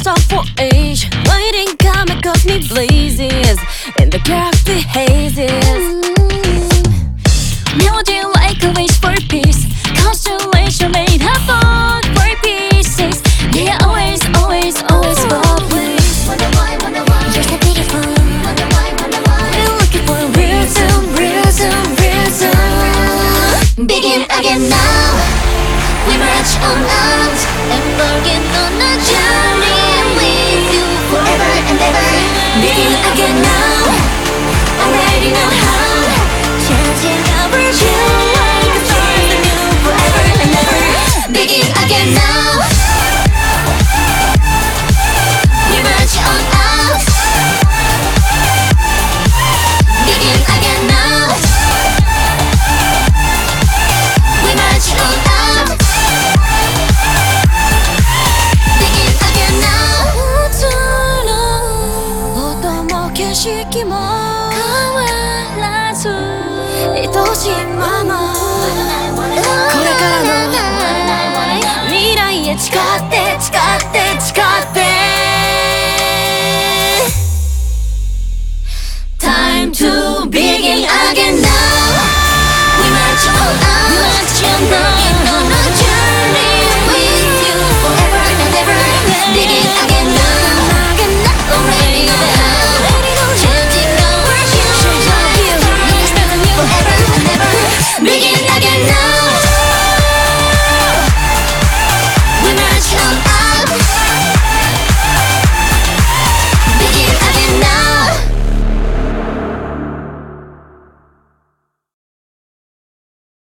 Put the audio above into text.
stop for age. Lighting comic cause me blazes in the galaxy hazes. Melody like a wish for peace. Constellation made her fall for pieces. They are always, always, always for please. Wonder why, you're so beautiful. Wonder why, we're looking for a reason, reason, reason. Begin again now. We march on out, embarking on a journey with you forever and ever. Begin again now. Already know how. Changing our virtue like a stars anew forever and ever. Begin again now.